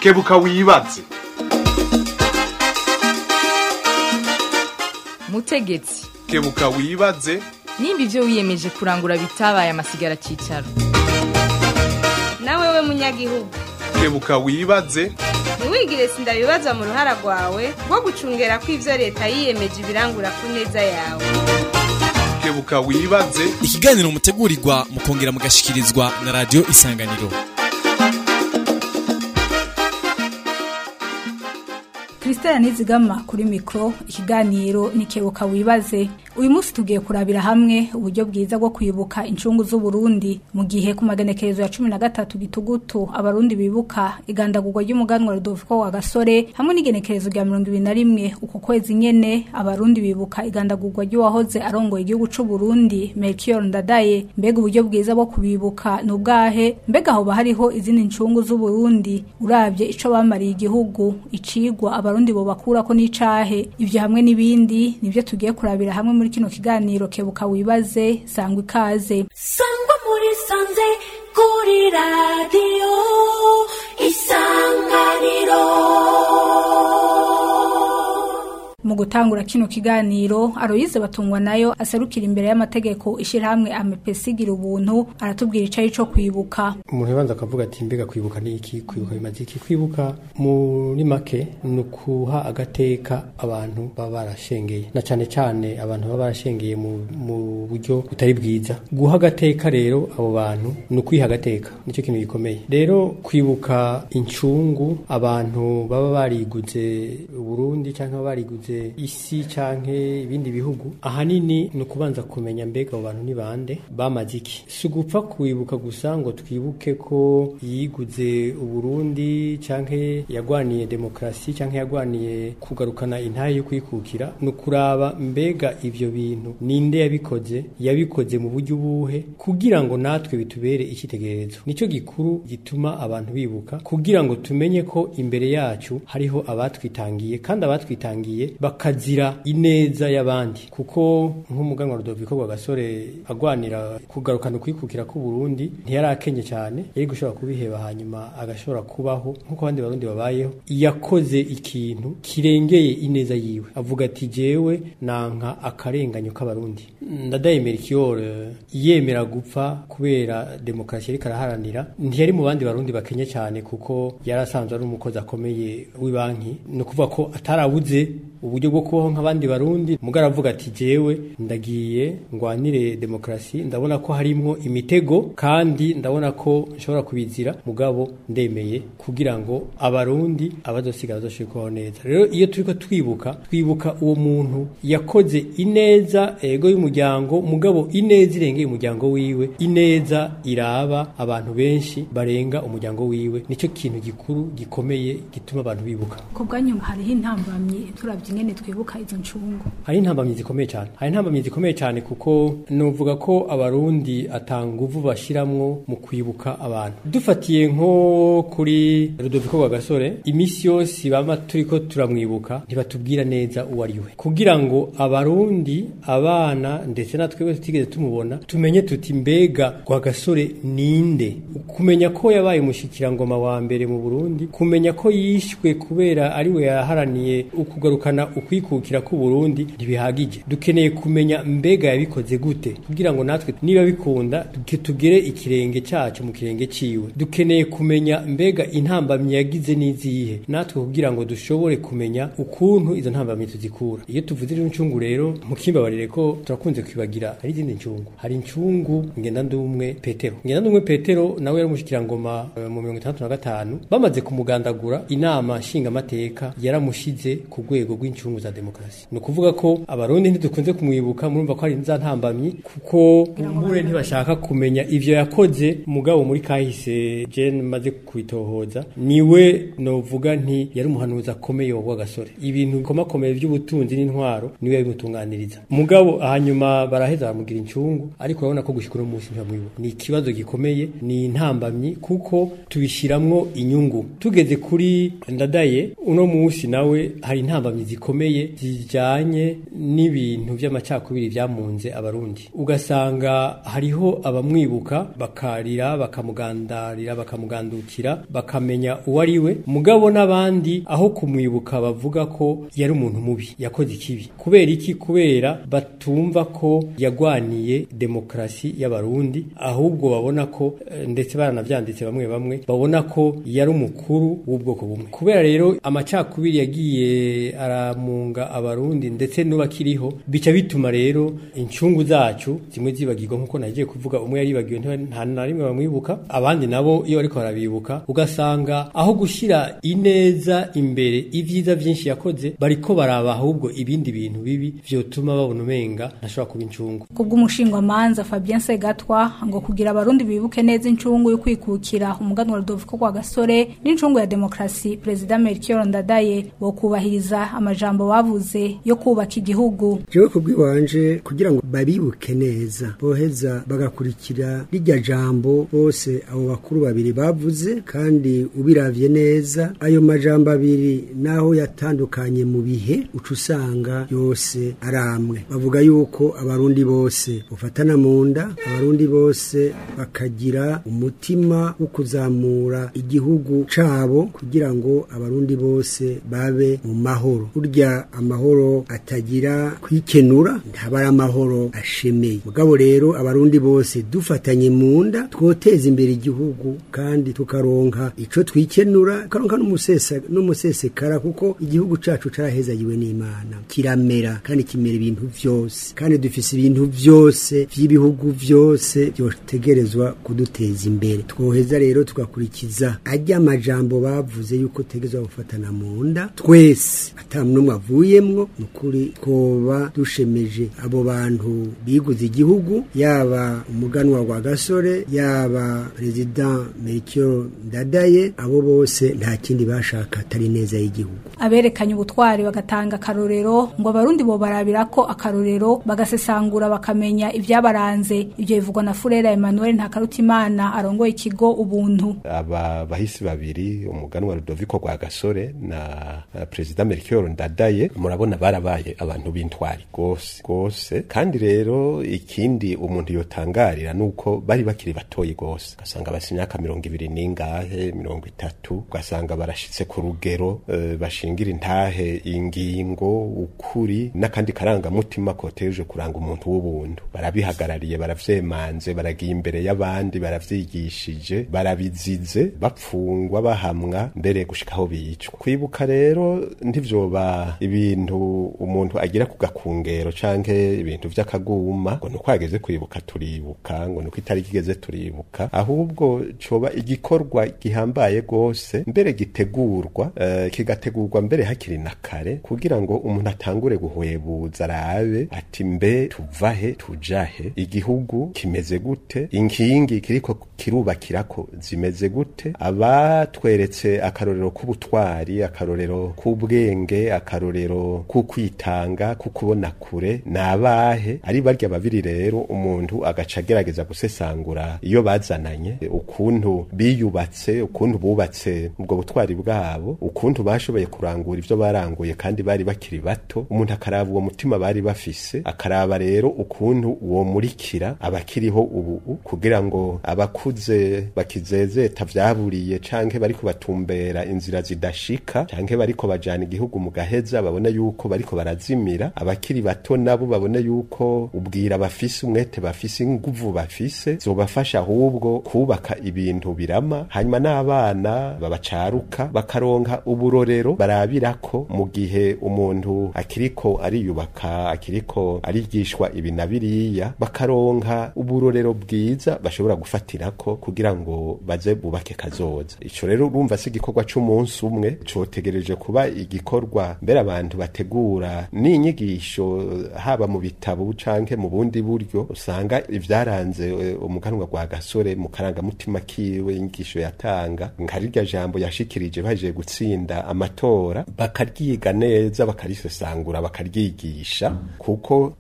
kebuka wibaze. Mutegetsi, kebuka wibaze. nimba ivyo wiyemeje kurangura bitabaye amasigara cicaro. Nawe we munyagihugu, kebuka wibaze. ntiwigire sindabibazwa mu ruhara rwawe rwo gucungera ko ivyo leta yiyemeje ibirangura ku neza yawe. Kebuka wibaze. Ikiganiro mutegurirwa mukongera mugashikirizwa na Radio Isanganiro. Christelle Nizigama kuri mikro. Ikiganiro ni kebuka wibaze. Uyu munsi tugiye kurabira hamwe uburyo bwiza bwo kwibuka incungu z'u Burundi mu gihe ku magenekerezo ya 13 gitugutu abarundi bibuka igandagurwa ry'umuganwa Rudoviko wa Gasore hamwe n'igenekerezo rya 2021 uko kwezi nyene abarundi bibuka igandagurwa ry'uwahoze arongoye igihugu c'u Burundi Melchior Ndadaye. Mbega uburyo bwiza bwo kubibuka n'ubwahe? Mbega hoba hariho izindi incungu z'u Burundi uravye ico bamariye igihugu, icigwa abarundi bo bakurako n'icahe? Ivyo hamwe n'ibindi nivyo tugiye kurabira hamwe muri kino kiganiro kebuka wibaze. Sangwa ikaze. Sangwa muri sanze kuri radio Isanganiro. Mu gutangura kino kiganiro Aloyize Batungwa nayo aserukira imbere y'amategeko ishirahamwe amepesigira ubuntu aratubwira icayi co kwibuka. Umuntu yabanza akavuga ati mbega kwibuka ni iki? Kwibuka bimaze iki? Kwibuka muri make nukuha agateka abantu baba barashengeye, na cane cane abantu baba barashengeye mu buryo butari bwiza. Guha agateka rero abo bantu nukwiha agateka, nico kintu gikomeye. Rero kwibuka incungu abantu baba bariguze Burundi canke bariguze isi canke ibindi bihugu, ahanini nukubanza kumenya mbega abo bantu ni bande, bamaze iki. Sugupfa kwibuka gusa ngo twibuke ko yiguze Uburundi canke yagwaniye demokrasi canke yagwaniye kugarukana intahe yo kwikukira. Nukuraba mbega ivyo bintu ninde yabikoze mu buryo buhe kugira ngo natwe bitubere ikitegererezo. Nico gikuru gituma abantu bibuka, kugira ngo tumenye ko imbere yacu hariho abatwitangiye, kandi abatwitangiye bakazira ineza y'abandi. Kuko nk'umuganwa Rudoviko wa Gasore agwanira kugarukana kwikukira ku Burundi ntiyarakenye cyane, yari gushobora kubiheba hanyuma agashobora kubaho nkuko abandi barundi babayeho. Yakoze ikintu kirengeye ineza yiwe, avuga ati jewe nanka akarenganyo k'abarundi. Ndadaye Melchior yemera gupfa kubera demokrasi yari karaharanira, ntiyari mu bandi barundi bakenye cyane kuko yarasanzwe ari umukozi akomeye w'ibanki. No kuvuga ko atarabuze uburyo bwo kubaho nk'abandi barundi, mugara avuga ati jewe ndagiye ngwanire demokrasi, ndabona ko harimo imitego kandi ndabona ko nshobora kubizira, mugabo ndemeye kugira ngo abarundi abazosigara bazoshikaho neza. Rero iyo turiko twibuka uwo muntu yakoze ineza ego y'umuryango, mugabo ineza irengeye umuryango wiwe, ineza iraba abantu benshi barenga umuryango wiwe. Nico kintu gikuru gikomeye gituma abantu bibuka. Ko bwanyu hariho intambamye turavye ingene twibuka izo ncungu. Hari intambamye zikomeye cyane kuko novuga ko abarundi atanguvu bashiramwo mu kwibuka abantu. Dufatiye nko kuri Rudoviko wa Gasore, imisi yose bama turiko turamwibuka ntibatubwira neza uwo ari we, kugira ngo abarundi abana ndetse natwe tigeze tumubona tumenye tuti mbega wa Gasore ninde. Kumenya ko yabaye umushikirangoma wa mbere mu Burundi, kumenya ko yishwe kubera ari we yaharaniye ukugarukana ukwikukira ku Burundi ntibihagije. Dukeneye kumenya mbega yabikoze gute, kugira ngo natwe niba bikunda tugere ikirenge cyacu mu kirenge ciwe. Dukeneye kumenya mbega intambamye yagize n'izihe, natwe kugira ngo dushobore kumenya ukuntu izo ntambamye tuzikura. Iyo tuvuze incungu rero mukimbabarire ko turakunze kwibagira hari izindi incungu. Hari incungu Ngendandumwe Petero nawe yari umushikirangoma mu 1965, bamaze kumugandagura inama nshinga mateka yaramushize ku rwego rw'incungu za demokrasi. No kuvuga ko abarundi ntidukunze kumwibuka, murumva ko ari nzantambamye kuko umbure ntibashaka kumenya ivyo yakoze. Mugabo muri kahise je maze kwitohoza, niwe novuga nti yari umuhanuzi akomeye wa Gasore. Ibintu bikomakomeye by'ubutunzi n'intwaro niwe yabimutunganiriza. Mugabo hanyuma hanyuma baraheza baramugira incungu ariko urabona ko gushika uno munsi ntamwibuka. Ni ikibazo gikomeye, ni intambamyi kuko tubishiramwo inyungu. Tugeze kuri Ndadaye uno munsi nawe hari intambamyi zikomeye zijanye n'ibintu vy'amacakubiri vyamunze abarundi. Ugasanga hariho abamwibuka bakarira bakamugandarira bakamugandukira bakamenya uwo ari we, mugabo n'abandi aho kumwibuka bavuga ko yari umuntu mubi yakoze ikibi. Kubera iki? Kubera batumva ko yagwaniye demokrasi y'abarundi, ahubwo babona ko ndetse baranavyanditse bamwe bamwe babona ko yari umukuru w'ubwoko bumwe. Kubera rero amacakubiri yagiye aramunga abarundi ndetse n'ubakiriho, bica bituma rero incungu zacu zimwe zibagirwa nkuko nagiye kuvuga. Umwe yaribagiwe nta na rimwe bamwibuka, abandi nabo iyo bariko barabibuka ugasanga aho gushira ineza imbere ivyiza vyinshi yakoze bariko baraba ahubwo ibindi bintu bibi vyotuma babona umenga ntashobora kuba incungu. Kubw'umushingwamanza Fabien Segatwa ngo kugira abarundi bibuke neza incungu yo kwikukira umuganwa Rudoviko kwa Gasore n'incungu ya demokrasi President Melchior Ndadaye bo kubahiriza amajambo bavuze yo kubaka igihugu. Jewe kubwiwanje kugira ngo babibuke neza boheza bagakurikira rijya jambo bose abo bakuru babiri bavuze, kandi ubiravye neza ayo majambo abiri naho yatandukanye mu bihe ucusanga yose aramwe. Bavuga yuko abarundi bose ufatana mu nda, abarundi bose bakagira umutima wo kuzamura igihugu cabo kugira ngo abarundi bose babe mu mahoro. Burya amahoro atagira kwikenura ntabara amahoro ashemeye. Mugabo rero abarundi bose dufatanye mu nda twoteza imbere igihugu kandi tukaronka ico twikenura, tukaronka n'umusesekara kuko igihugu cacu carahezayiwe n'Imana, kiramera kandi kimera ibintu vyose, kandi dufise ibintu vyose vy'ibihugu vyose byotegerezwa kuduteza imbere. Twoheza rero tugakurikiza ajya amajambo bavuze yuko tegezwa gufatana mu nda twese atamwe avuyemwo, nukuri twoba dushemeje abo bantu biguze igihugu, yaba umuganwa wa Gasore yaba President Melchior Ndadaye, abo bose nta kindi bashaka atari neza y'igihugu. Aberekanye ubutwari bagatanga akarorero ngo abarundi bo barabira ko akarorero bagasesangura bakamenya ivyabaranze. Ivyo bivugwa na Furera Emmanuel Ntakarutimana arongoye ikigo Ubuntu. Aba bahisi babiri umuganwa Rudoviko kwa Gasore na President Melchior Ndadaye murabona barabaye abantu b'intwari gose, kandi rero ikindi umuntu yotangarira nuko bari bakiri batoyi gose, gasanga basi imyaka 20 n'ingahe 30, ugasanga barashitse ku rugero bashingira intahe ingingo ukuri n'akandi karanga mutima koteje kuranga umuntu w'ubuntu. Barabihagarariye, baravyemanze, baragiye imbere y'abandi, baravyigishije, barabizize, bapfungwa, bahamwa, mbere gushikaho bicwa. Kwibuka rero ntivyoba ibintu umuntu agira ku gakungero canke ibintu vy'akaguma ngo nuko yageze kwibuka turibuka, ngo nuko itariki igeze turibuka, ahubwo coba igikorwa gihambaye gose, mbere gitegurwa kigategurwa mbere hakiri na kare, kugira ngo umuntu atangure guhwebuza arabe ati mbe tuvahe tujahe, igihugu kimeze gute, inkingi kiriko kirubakirako zimeze gute, abatweretse akarorero k'ubutwari, akarorero k'ubwenge, akarorero k'ukwitanga, kukubona kure nabahe. Ari barya babiri rero umuntu agaca agerageza gusesangura iyo bazananye, ukuntu biyubatse, ukuntu bubatse ubwo butwari bwabo, ukuntu bashoboye kurangura ivyo baranguye kandi bari bakiri bato. Umuntu akaraba uwo mutima bari bafise, akaraba rero ukuntu uwo murikira abakiriho ubu, kugira ngo abakuze bakizezeta vyaburiye canke bariko batumbera inzira zidashika canke bariko bajana igihugu mu gaheza babona yuko bariko barazimira, abakiri bato nabo babona yuko ubwira bafise, umwete bafise, inguvu bafise zobafasha ahubwo kubaka ibintu birama. Hanyuma n'abana babacaruka bakaronka uburorero barabirako mu gihe umuntu akiriko ariyubaka, akiriko arigishwa ibi na biriya, bakaronka uburorero bwiza bashobora gufatirako kugira ngo baze bubake kazoza. Ico rero urumva se igikorwa c'umunsi umwe cotegereje kuba igikorwa mbere abantu bategura n'inyigisho, haba mu bitabo canke mu bundi buryo. Usanga ivyaranze umuganwa gwa Gasore mu karangamutima kiwe, inyigisho yatanga nkarirya jambo yashikirije baje gutsinda amatora, bakaryiga neza, bakarisesangura, bakaryigisha, kuko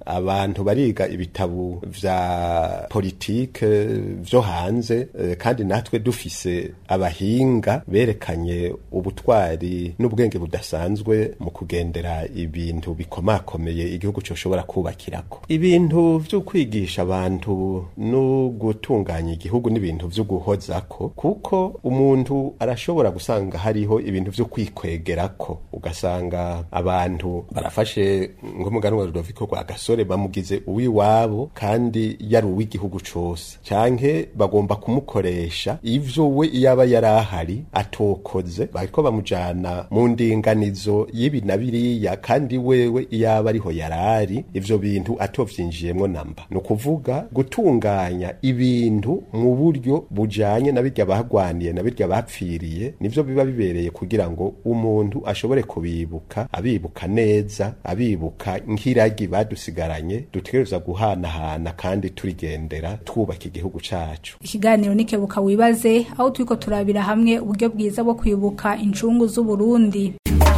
abantu bariga ibitabo vya politike vyo hanze kandi natwe dufise abahinga berekanye ubutwari n'ubwenge budasanzwe mu kugendera ibintu bikomakomeye igihugu coshobora kubakirako. Ibintu vyo kwigisha abantu no gutunganya igihugu n'ibintu vyo guhozako, kuko umuntu arashobora gusanga hariho ibintu vyo kwikwegerako, ugasanga abantu barafashe nk'umuganwa Rudoviko Rwagasore bamugize uwiwabo kandi yari uw'igihugu cose, canke bagomba kumukoresha ivyo we iyaba yarahari atokoze, bariko bamujana mu ndinganizo y'ibi na biriya, kandi wewe iyaba ariho yarari ivyo bintu atovyinjiyemwo namba. No kuvuga gutunganya ibintu mu buryo bujanye na birya bahagwaniye na birya bapfiriye, nivyo biba bibereye kugira ngo umuntu ashobore kubibuka, abibuka neza, abibuka nk'iragi badusigaranye, dutegereza guhanahana kandi turigendera twubaka igihugu cacu. Ikiganiro nikebuka wibaze, aho turiko turabira hamwe uburyo bwiza bwo kwibuka incungu z'u Burundi.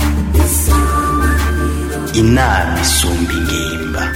Inama isumba ingimba.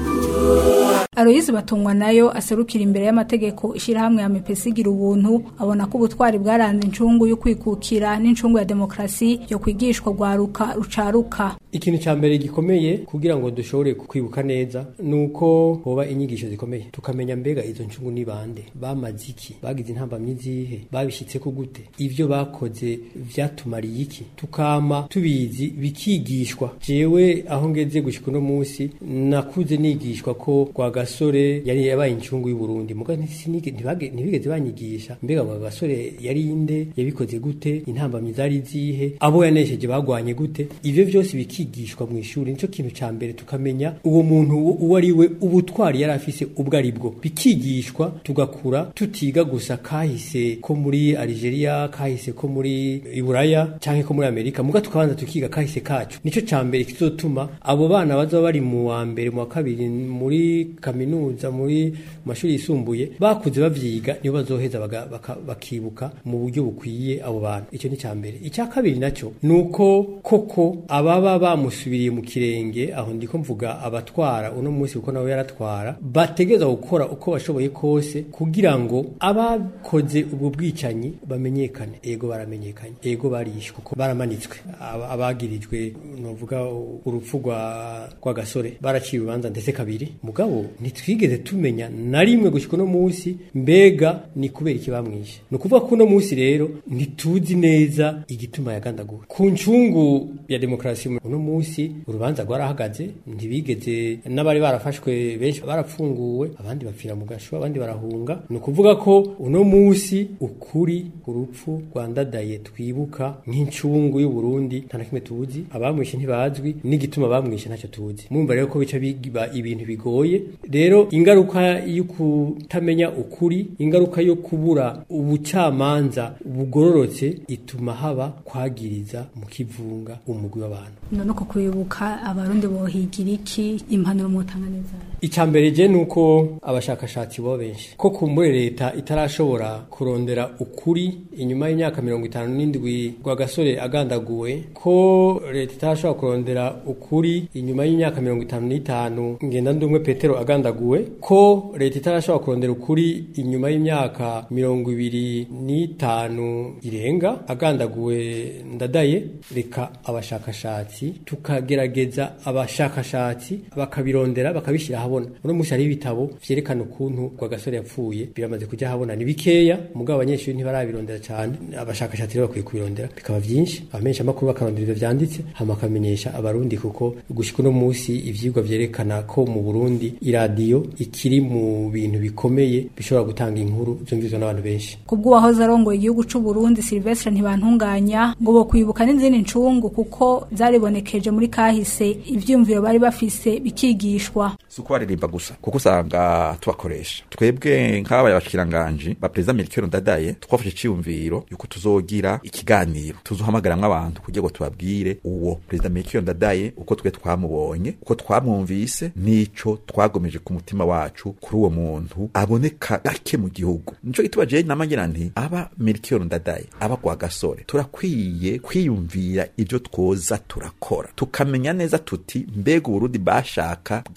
Aloyizi Batungwa nayo aserukira imbere y'amategeko ishirahamwe ya MPC gira ubuntu, abona ko ubutwari bwaranze incungu yo kwikukira n'incungu ya demokrasi yo kwigishwa gwaruka rucaruka. Ikintu ca mbere gikomeye kugira ngo dushobore kwibuka neza nuko hoba inyigisho zikomeye, tukamenya mbega izo ncungu ni bande, bamaze iki, bagize intambamyi zihe, babishitse ko gute, ivyo bakoze vyatumariye iki, tukama tubizi bikigishwa. Jewe aho ngeze gushika no munsi nakuze nigishwa ko Rwagasore yari yabaye incungu y'u Burundi, muga ntibigeze banyigisha mbega Rwagasore yari inde, yabikoze gute, intambamyi zari zihe, abo yanesheje bagwanye gute. Ivyo vyose bikigishwa mu ishuri. Nico kintu ca mbere, tukamenya uwo muntu uwo ari we, ubutwari yari afise ubwo ari bwo, bikigishwa tugakura tutiga gusa kahise ko muri Algeria, kahise ko muri Iburaya canke ko muri Amerika, muga tukabanza tukiga kahise kacu. Nico ca mbere kizotuma abo bana baza bari mu wa mbere mu wa kabiri muri kaminuza, muri mashuri yisumbuye, bakuze bavyiga, niyo bazoheza bakibuka mu buryo bukwiye abo bantu. Ico ni ca mbere. Icya kabiri naco nuko koko ababa bamusubiriye mu kirenge, aho ndiko mvuga abatwara uno munsi uko nawe yaratwara, bategeza gukora uko bashoboye kose kugira ngo abakoze ubwo bwicanyi bamenyekane. Ego baramenyekanye, ego barishwe, ko baramanitswe, abagirijwe novuga urupfu rwa Gasore baraciye ubanza ndetse kabiri, mugabo nitwigeze tumenya na rimwe gushika no munsi mbega ni kubera iki bamwishe. No kuvuga ko no munsi rero ntituzi neza igituma yagandaguwe. Ku ncungu ya demokrasi uno munsi urubanza rwarahagaze, ntibigeze n'abari barafashwe benshi barapfunguwe, abandi bapfira mu gasho, abandi barahunga. No kuvuga ko uno munsi ukuri urupfu rwandadaye twibuka nk'incungu y'u Burundi nta nakimwe tuzi, abamwishe ntibazwi, n'igituma bamwishe ntacyo tuzi. Mumva rero ko bica biba ibintu bigoye. Rero ingaruka yo kutamenya ukuri, ingaruka yo kubura ubucamanza bugororotse, ituma haba kwagiriza mu kivunga umugwi w'abantu. None ko kwibuka abarundi bohigira iki, impanuro mutanga neza? Icambere je nuko abashakashatsi bo benshi ko kumure leta itarashobora kurondera ukuri inyuma y'imyaka 57 Rwagasore agandaguwe, ko leta itarashobora kurondera ukuri inyuma y'imyaka 55 Ngendandumwe Petero agandaguwe, ko leta itarashobora kurondera ukuri inyuma y'imyaka 25 irenga agandaguwe Ndadaye. Reka abashakashatsi tukagerageza, abashakashatsi bakabirondera bakabishira habona. Uno musi hari ibitabo vyerekana ukuntu Rwagasore yapfuye, biramaze kujya habona, ni bikeya mugabo abanyeshuri ntibarabirondera cyane. Abashakashatsi rero bakwiye kubirondera bikaba byinshi, abamenyesha makuru bakarondera ivyo vyanditse hama akamenyesha abarundi, kuko gushika no musi ivyigwa vyerekana ko mu Burundi iradiyo ikiri mu bintu bikomeye bishobora gutanga inkuru zumvizwa n'abantu benshi. Kubwo wahoze arongoye igihugu c'u Burundi Sylvestre Ntibantunganya ngo bo kwibuka n'izindi ncungu kuko zaribonekeje muri kahise, ivyumviro bari bafise bikigishwa. Suko baririmba gusa kuko usanga tubakoresha twebwe nk'abaye abashikiranganje ba President Melchior Ndadaye, twafashe ciyumviro yuko tuzogira ikiganiro tuzohamagaramwe abantu kugira ngo tubabwire uwo President Melchior Ndadaye uko twe twamubonye, uko twamwumvise, nico twagomeje ku mutima wacu kuri uwo muntu aboneka gake mu gihugu. Nico gitubaje namangira nti aba Melchior Ndadaye, aba Rwagasore, turakwiye kwiyumvira ivyo twoza turakora, tukamenya neza tuti mbega Uburundi bashaka bwari bwifashe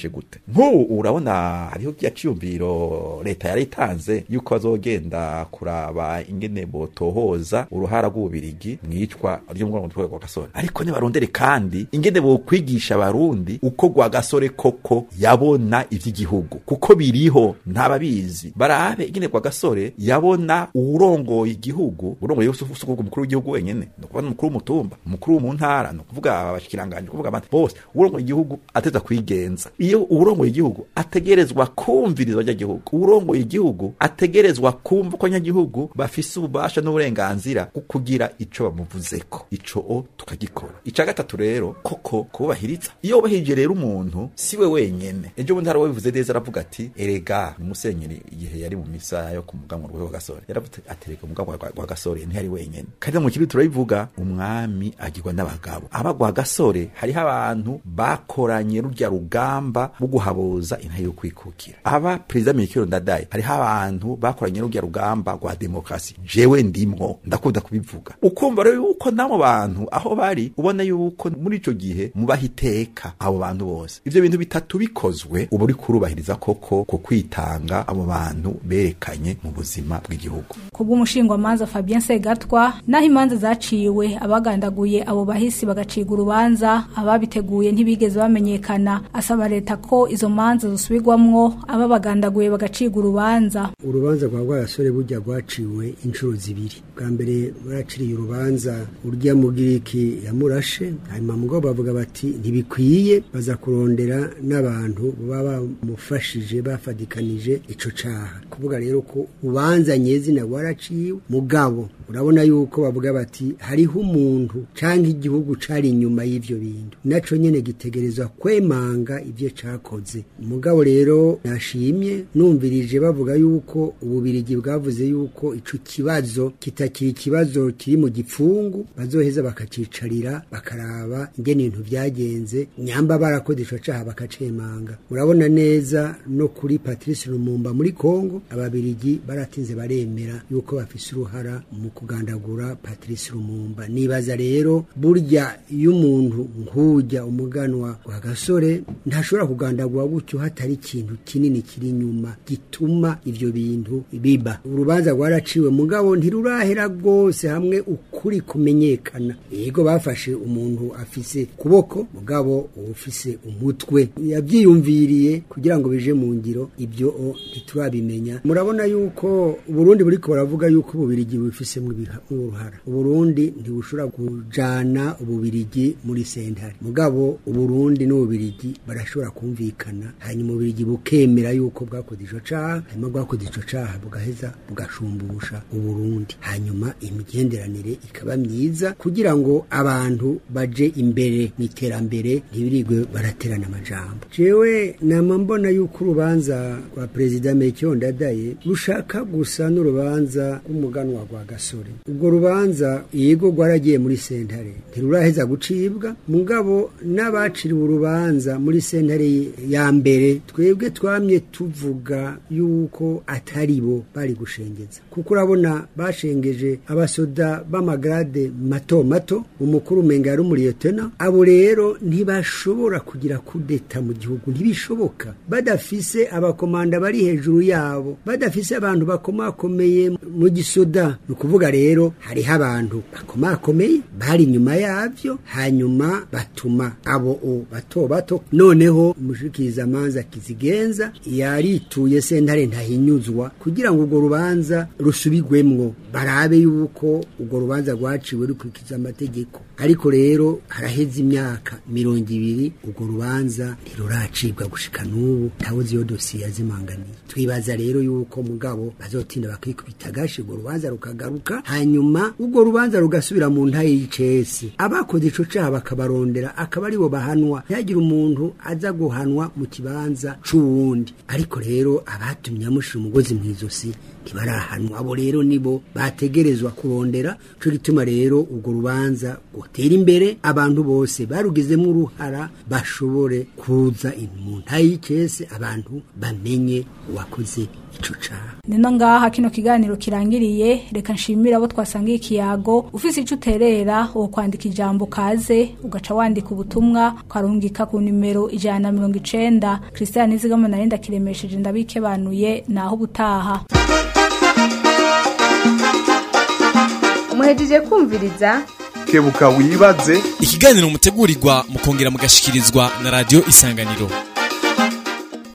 byifashe gute nk'ubu urabona hariho cyiyumviro leta yari itanze yuko bazogenda kuraba ingene botohoza uruhara rw'ububirigi mwicwa ry'umugabo rwa Gasore ariko nibarondere kandi ingene bo kwigisha abarundi uko gwa Gasore koko yabona ivy'igihugu kuko biriho ntababizi barabe ingene gwa Gasore yabona urongoye igihugu urongoye usukuko mukuru w'igihugu wenyene no kuba mukuru mutumba mukuru mu ntara no kuvuga abashikiranganje kuvuga abantu bose urongoye igihugu ateza kwigenza iyo urongoye igihugu ategerezwa kumvirizwa ry'igihugu urongoye igihugu ategerezwa kumva ko nyagihugu bafise ububasha n'uburenganzira kugira ico bamuvuzeko ico tukagikora ica gatatu rero koko kubahiriza iyo ubahirije rero umuntu siwe wenyene ejo bundi hari wabivuze neza aravuga ati erega umusenyeri igihe yari mu misa yo kumuganwa rwa Gasore yaravuze atereka umuganwa rwa Gasore ntiyari wenyene kandi mu kiri turabivuga umwami agirwa n'abagabo abagwa Gasore hari abantu bakoranye rujya rugamba bwo guhaboza intayo yo kwikukira aba president Melchior Ndadaye hari abantu bakoranye rujya rugamba rwa demokrasi jewe ndimwo ndakunda kubivuga ukumva rero yuko namo bantu aho bari ubona yuko muri ico gihe mubahiteka abo bantu bose ivyo bintu bitatu bikozwe ubu uri kurubahiriza koko ko kwitanga abo bantu berekanye mu buzima bw'igihugu kubw'umushingwamanza Fabien Segatwa naho imanza zaciwe abagandaguye abo bahisi bagaciga urubanza ababiteguye ntibigeze bamenyekana asaba leta ko izo manza zosubirwamwo ababagandaguye bagaciga urubanza rwa Gasore burya rwaciwe inshuro zibiri bwa mbere baraciriye urubanza urya mu Giriki yamurashe hanyuma mugo bavuga bati ntibikwiye baza kurondera n'abantu baba mufashije bafadikanije ico caha kuvuga rero ko ubanza nyezina waraciwe mugabo urabona yuko bavuga bati hariho umuntu canke igihugu cari inyuma y'ivyo bintu naco nyene gitegerezwa kwemanga ivyo cakoze mugabo rero nashimye numvirije bavuga yuko ububirigi bwavuze yuko ico kibazo kitakiri ikibazo kiri mu gipfungu bazoheza bakacicarira bakaraba ingene ibintu byagenze nyamba barakoze ico caha bakacemanga murabona neza no kuri Patrice Lumumba muri Kongo ababirigi baratinze baremera yuko bafise uruhara mu kugandagura Patrice Lumumba nibaza rero burya y'umuntu nkujya umuganwa wa Gasore ntashobora kugandagura gutyo hatari ikintu kinini kiri nyuma gituma ivyo bintu biba urubanza rwaraciwe mugabo ntirurahera gose hamwe ukuri kumenyekana yego bafashe umuntu afise kuboko mugabo ufise umutwe yabyiyumviriye kugira ngo bije mu ngiro ibyo ntiturabimenya murabona yuko Burundi buriko baravuga yuko ububirigi bufise mu uruhara Burundi ntibushobora kujana ububirigi muri sentare mugabo Burundi n'ububirigi barashobora kumvikana hanyuma ububirigi bukemera yuko bwakoze ico caha hanyuma bwakoze ico caha bugaheza bugashumbusha Burundi hanyuma imigenderanire ikaba myiza kugira ngo abantu baje imbere n'iterambere ntibirigwe baraterana amajambo jewe nama mbona yuko urubanza rwa President Melchior Ndadaye rushaka gusa n'urubanza rw'umuganwa rwa Gasore ubwo rubanza yego rwaragiye muri sentare ntiruraheza gucibwa mugabo n'abaciriwe urubanza muri sentare ya mbere twebwe twamye tuvuga yuko atari bo bari gushengeza kuko urabona bashengeje abasoda b'amagrade mato mato umukuru menga yari umuriyetena abo rero ntibashobora kugira kudeta mu gihugu ntibishoboka badafise abakomanda bari hejuru yabo badafise abantu bakomakomeye mu gisoda nukuvuga rero hariho abantu bakomakomeye bari nyuma yavyo hanyuma batuma abo bato bato noneho umushikiriza manza kizigenza yarituye sentare ntahinyuzwa kugira ngo urwo rubanza rusubigwemwo barabe yuko urwo rubanza rwaciwe rukurikiza amategeko ariko rero haraheze imyaka 200 urwo rubanza ntiruracibwa gushika n'ubu ntawuzi yo dosiye yazimanganiye twibaza rero yuko mugabo bazotinda bakikubita gashi urwo rubanza rukagaruka hanyuma urwo rubanza rugasubira mu ntaye y'icesi abakoze ico caha bakabarondera akaba aribo bahanwa yagira umuntu aza guhanwa mu kibanza c'uwundi ariko rero abatumye amushira umugozi mwizosi ntibarahanwa abo rero nibo bategerezwa kurondera cyo gituma rero urwo rubanza rutera imbere abantu bose barugizemo uruhara bashobore kuza mu ntayikese abantu bamenye uwakoze ico caha. Nino ngaha kino kiganiro kirangiriye, reka nshimira abo twasangiye ikiyago. Ufise ico uterera wo kwandika ijambo kaze ugaca wandika ubutumwa karungika ku nimero 190. Christian Nizigama narinda kiremesheje ndabikebanuye naho butaha. Muhejeje kumviriza kebuka wibaze ikiganiro mutegurirwa mukongera mugashikirizwa na radio Isanganiro.